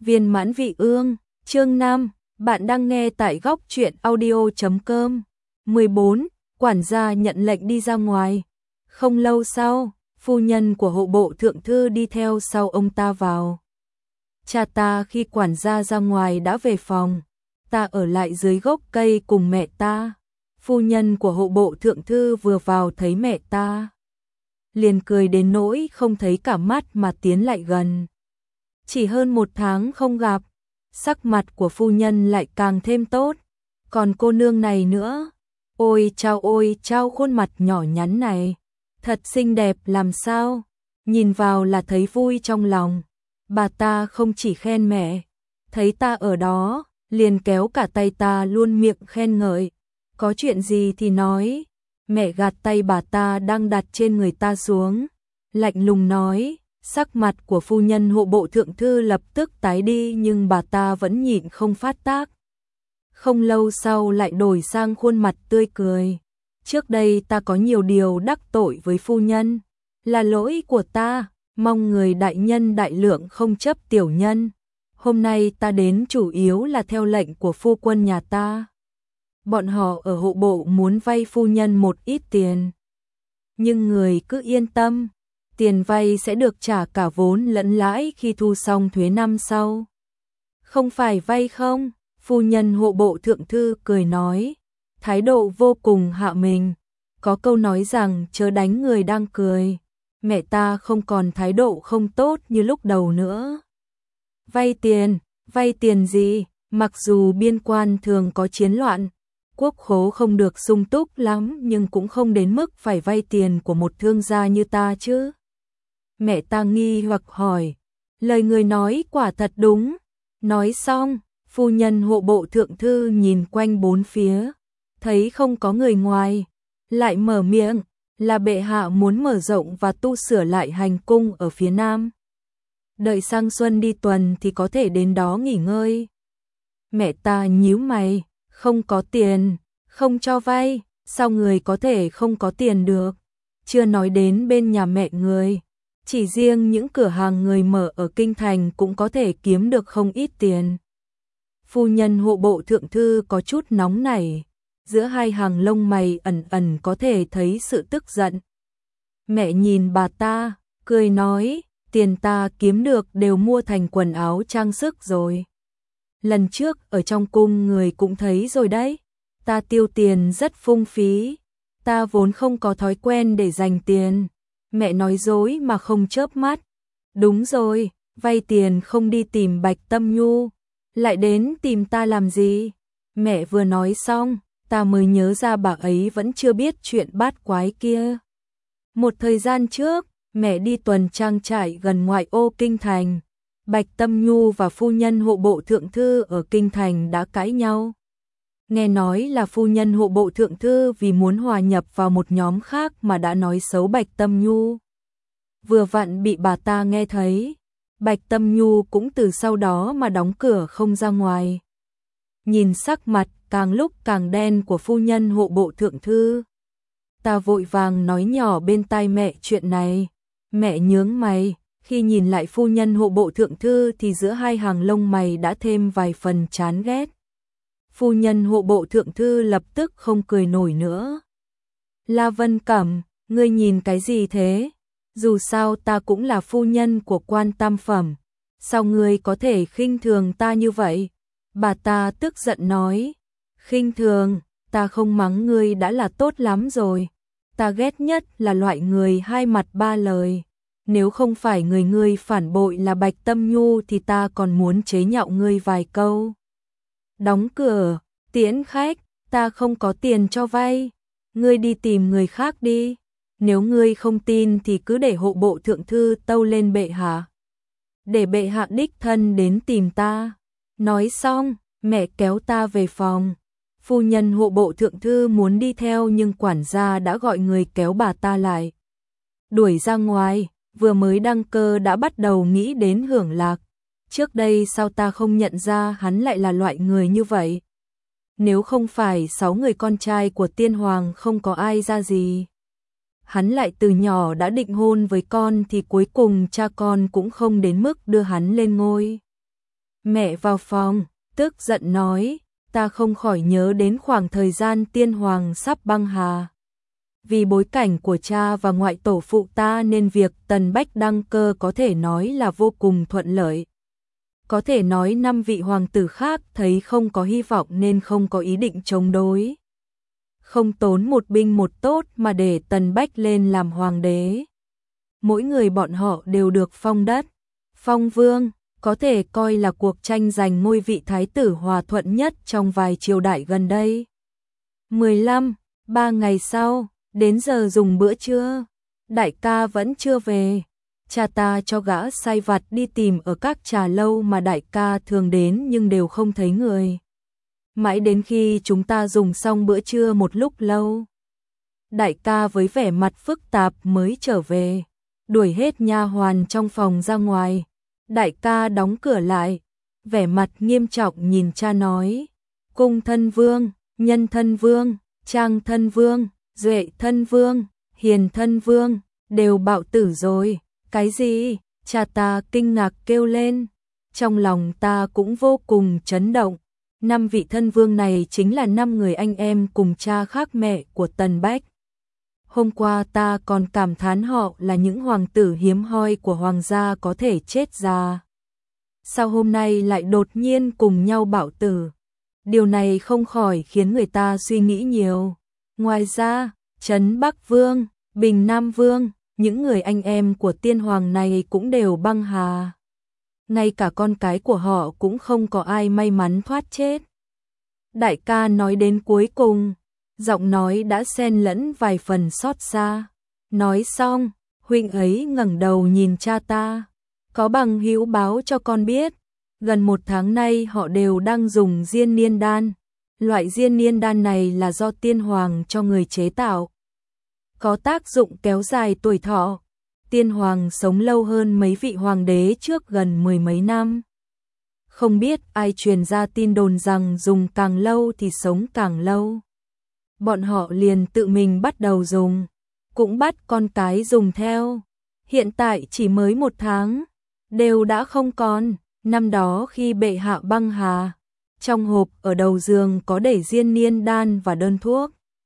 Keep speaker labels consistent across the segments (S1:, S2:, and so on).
S1: Viên mãn vị ương, chương 5, bạn đang nghe tại góc truyện audio.com. 14. Quản gia nhận lệnh đi ra ngoài. Không lâu sau, phu nhân của hộ bộ thượng thư đi theo sau ông ta vào. Cha ta khi quản gia ra ngoài đã về phòng, ta ở lại dưới gốc cây cùng mẹ ta. Phu nhân của hộ bộ thượng thư vừa vào thấy mẹ ta, liền cười đến nỗi không thấy cả mắt mà tiến lại gần. Chỉ hơn 1 tháng không gặp, sắc mặt của phu nhân lại càng thêm tốt. Còn cô nương này nữa, ôi chao khuôn mặt nhỏ nhắn này, thật xinh đẹp làm sao, nhìn vào là thấy vui trong lòng. Bà ta không chỉ khen mẹ, thấy ta ở đó, liền kéo cả tay ta luôn miệng khen ngợi. Có chuyện gì thì nói. Mẹ gạt tay bà ta đang đặt trên người ta xuống, lạnh lùng nói. Sắc mặt của phu nhân hộ bộ thượng thư lập tức tái đi, nhưng bà ta vẫn nhịn không phát tác. Không lâu sau lại đổi sang khuôn mặt tươi cười. Trước đây ta có nhiều điều đắc tội với phu nhân, là lỗi của ta, mong người đại nhân đại lượng không chấp tiểu nhân. Hôm nay ta đến chủ yếu là theo lệnh của phu quân nhà ta. Bọn họ ở hộ bộ muốn vay phu nhân một ít tiền. Nhưng người cứ yên tâm, tiền vay sẽ được trả cả vốn lẫn lãi khi thu xong thuế năm sau. Không phải vay không? Phu nhân hộ bộ thượng thư cười nói, thái độ vô cùng hạ mình. Có câu nói rằng chớ đánh người đang cười. Mẹ ta không còn thái độ không tốt như lúc đầu nữa. Vay tiền gì? Mặc dù biên quan thường có chiến loạn, quốc khố không được sung túc lắm, nhưng cũng không đến mức phải vay tiền của một thương gia như ta chứ. Mẹ ta nghi hoặc hỏi, lời người nói quả thật đúng. Nói xong, phu nhân hộ bộ thượng thư nhìn quanh bốn phía, thấy không có người ngoài, lại mở miệng, là bệ hạ muốn mở rộng và tu sửa lại hành cung ở phía nam. Đợi sang xuân đi tuần thì có thể đến đó nghỉ ngơi. Mẹ ta nhíu mày, không có tiền, không cho vay, sao người có thể không có tiền được? Chưa nói đến bên nhà mẹ người, chỉ riêng những cửa hàng người mở ở kinh thành cũng có thể kiếm được không ít tiền. Phu nhân hộ bộ thượng thư có chút nóng nảy, giữa hai hàng lông mày ẩn ẩn có thể thấy sự tức giận. Mẹ nhìn bà ta, cười nói, tiền ta kiếm được đều mua thành quần áo trang sức rồi. Lần trước ở trong cung người cũng thấy rồi đấy, ta tiêu tiền rất phung phí, ta vốn không có thói quen để dành tiền. Mẹ nói dối mà không chớp mắt. Đúng rồi, vay tiền không đi tìm Bạch Tâm Nhu, lại đến tìm ta làm gì? Mẹ vừa nói xong, ta mới nhớ ra bà ấy vẫn chưa biết chuyện bát quái kia. Một thời gian trước, mẹ đi tuần trang trại gần ngoại ô kinh thành. Bạch Tâm Nhu và phu nhân hộ bộ thượng thư ở kinh thành đã cãi nhau. Nghe nói là phu nhân hộ bộ thượng thư vì muốn hòa nhập vào một nhóm khác mà đã nói xấu Bạch Tâm Nhu. Vừa vặn bị bà ta nghe thấy, Bạch Tâm Nhu cũng từ sau đó mà đóng cửa không ra ngoài. Nhìn sắc mặt càng lúc càng đen của phu nhân hộ bộ thượng thư, ta vội vàng nói nhỏ bên tai mẹ chuyện này. Mẹ nhướng mày, khi nhìn lại phu nhân hộ bộ thượng thư thì giữa hai hàng lông mày đã thêm vài phần chán ghét. Phu nhân hộ bộ thượng thư lập tức không cười nổi nữa. La Vân Cẩm, ngươi nhìn cái gì thế? Dù sao ta cũng là phu nhân của quan tam phẩm, sao ngươi có thể khinh thường ta như vậy? Bà ta tức giận nói, khinh thường, ta không mắng ngươi đã là tốt lắm rồi. Ta ghét nhất là loại người hai mặt ba lời. Nếu không phải người ngươi phản bội là Bạch Tâm Nhu thì ta còn muốn chế nhạo ngươi vài câu. Đóng cửa, tiễn khách, ta không có tiền cho vay. Ngươi đi tìm người khác đi. Nếu ngươi không tin thì cứ để hộ bộ thượng thư tâu lên bệ hạ. Để bệ hạ đích thân đến tìm ta. Nói xong, mẹ kéo ta về phòng. Phu nhân hộ bộ thượng thư muốn đi theo nhưng quản gia đã gọi người kéo bà ta lại. Đuổi ra ngoài, vừa mới đăng cơ đã bắt đầu nghĩ đến hưởng lạc. Trước đây sao ta không nhận ra hắn lại là loại người như vậy? Nếu không phải 6 người con trai của tiên hoàng không có ai ra gì, hắn lại từ nhỏ đã định hôn với con thì cuối cùng cha con cũng không đến mức đưa hắn lên ngôi. Mẹ vào phòng, tức giận nói, ta không khỏi nhớ đến khoảng thời gian tiên hoàng sắp băng hà. Vì bối cảnh của cha và ngoại tổ phụ ta nên việc Tần Bách đăng cơ có thể nói là vô cùng thuận lợi. Có thể nói 5 vị hoàng tử khác thấy không có hy vọng nên không có ý định chống đối. Không tốn một binh một tốt mà để Tần Bách lên làm hoàng đế. Mỗi người bọn họ đều được phong đất, phong vương, có thể coi là cuộc tranh giành ngôi vị thái tử hòa thuận nhất trong vài triều đại gần đây. 3 ngày sau, đến giờ dùng bữa trưa, đại ca vẫn chưa về. Cha ta cho gã sai vặt đi tìm ở các trà lâu mà đại ca thường đến nhưng đều không thấy người. Mãi đến khi chúng ta dùng xong bữa trưa một lúc lâu, đại ca với vẻ mặt phức tạp mới trở về, đuổi hết nha hoàn trong phòng ra ngoài. Đại ca đóng cửa lại, vẻ mặt nghiêm trọng nhìn cha nói, cung thân vương, nhân thân vương, trang thân vương, duệ thân vương, hiền thân vương, đều bạo tử rồi. Cái gì? Cha ta kinh ngạc kêu lên. Trong lòng ta cũng vô cùng chấn động. 5 vị thân vương này chính là 5 người anh em cùng cha khác mẹ của Tần Bách. Hôm qua ta còn cảm thán họ là những hoàng tử hiếm hoi của hoàng gia có thể chết già. Sao hôm nay lại đột nhiên cùng nhau bạo tử? Điều này không khỏi khiến người ta suy nghĩ nhiều. Ngoài ra, Trấn Bắc Vương, Bình Nam Vương, những người anh em của tiên hoàng này cũng đều băng hà. Ngay cả con cái của họ cũng không có ai may mắn thoát chết. Đại ca nói đến cuối cùng, giọng nói đã xen lẫn vài phần xót xa. Nói xong, huynh ấy ngẩng đầu nhìn cha ta. Có bằng hữu báo cho con biết, gần 1 tháng nay họ đều đang dùng diên niên đan. Loại diên niên đan này là do tiên hoàng cho người chế tạo. Có tác dụng kéo dài tuổi thọ. Tiên hoàng sống lâu hơn mấy vị hoàng đế trước gần 10 mấy năm. Không biết ai truyền ra tin đồn rằng dùng càng lâu thì sống càng lâu. Bọn họ liền tự mình bắt đầu dùng, cũng bắt con cái dùng theo. Hiện tại chỉ mới 1 tháng, đều đã không còn. Năm đó khi bệ hạ băng hà, trong hộp ở đầu giường có để diên niên đan và đơn thuốc.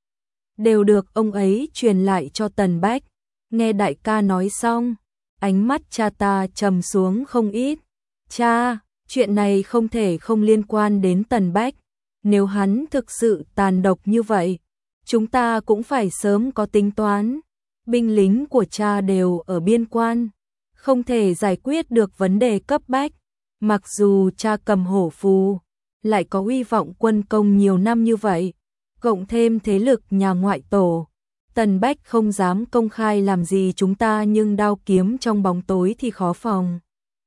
S1: Đều được ông ấy truyền lại cho Tần Bách. Nghe đại ca nói xong, ánh mắt cha ta trầm xuống không ít. Cha, chuyện này không thể không liên quan đến Tần Bách. Nếu hắn thực sự tàn độc như vậy, chúng ta cũng phải sớm có tính toán. Binh lính của cha đều ở biên quan, không thể giải quyết được vấn đề cấp bách. Mặc dù cha cầm hổ phù, lại có uy vọng quân công nhiều năm như vậy, cộng thêm thế lực nhà ngoại tổ, Tần Bách không dám công khai làm gì chúng ta nhưng đao kiếm trong bóng tối thì khó phòng.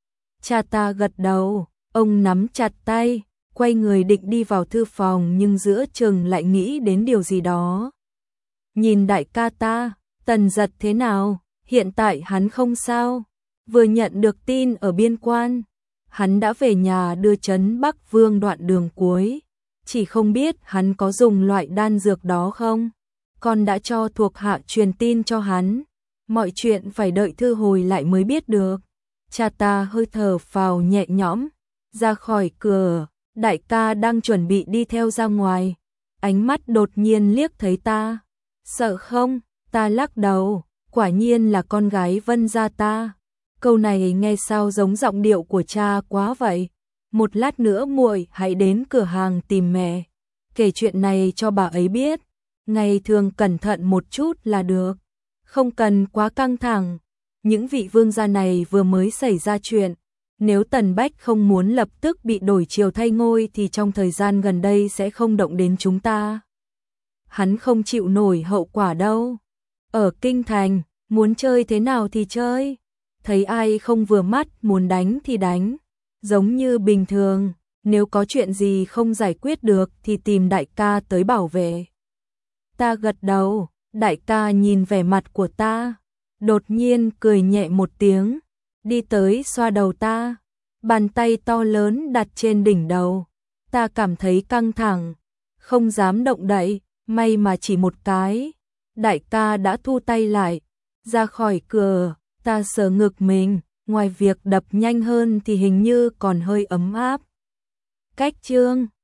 S1: Cha ta gật đầu, ông nắm chặt tay, quay người định đi vào thư phòng nhưng giữa chừng lại nghĩ đến điều gì đó. Nhìn đại ca ta, Tần Giật thế nào? Hiện tại hắn không sao, vừa nhận được tin ở biên quan. Hắn đã về nhà đưa Trấn Bắc Vương đoạn đường cuối, chỉ không biết hắn có dùng loại đan dược đó không. Con đã cho thuộc hạ truyền tin cho hắn, mọi chuyện phải đợi thư hồi lại mới biết được. Cha ta hơi thở phào nhẹ nhõm, ra khỏi cửa, đại ca đang chuẩn bị đi theo ra ngoài. Ánh mắt đột nhiên liếc thấy ta. Sợ không? Ta lắc đầu, quả nhiên là con gái Vân gia ta. Câu này nghe sao giống giọng điệu của cha quá vậy. Một lát nữa muội hãy đến cửa hàng tìm mẹ, kể chuyện này cho bà ấy biết. Ngày thường cẩn thận một chút là được, không cần quá căng thẳng. Những vị vương gia này vừa mới xảy ra chuyện, nếu Tần Bách không muốn lập tức bị đổi chiều thay ngôi thì trong thời gian gần đây sẽ không động đến chúng ta. Hắn không chịu nổi hậu quả đâu. Ở kinh thành, muốn chơi thế nào thì chơi, thấy ai không vừa mắt muốn đánh thì đánh, giống như bình thường. Nếu có chuyện gì không giải quyết được thì tìm đại ca tới bảo vệ. Ta gật đầu, đại ca nhìn vẻ mặt của ta, đột nhiên cười nhẹ một tiếng, đi tới xoa đầu ta, bàn tay to lớn đặt trên đỉnh đầu. Ta cảm thấy căng thẳng, không dám động đậy, may mà chỉ một cái. Đại ca đã thu tay lại, ra khỏi cửa, ta sờ ngực mình, ngoài việc đập nhanh hơn thì hình như còn hơi ấm áp. Cách chương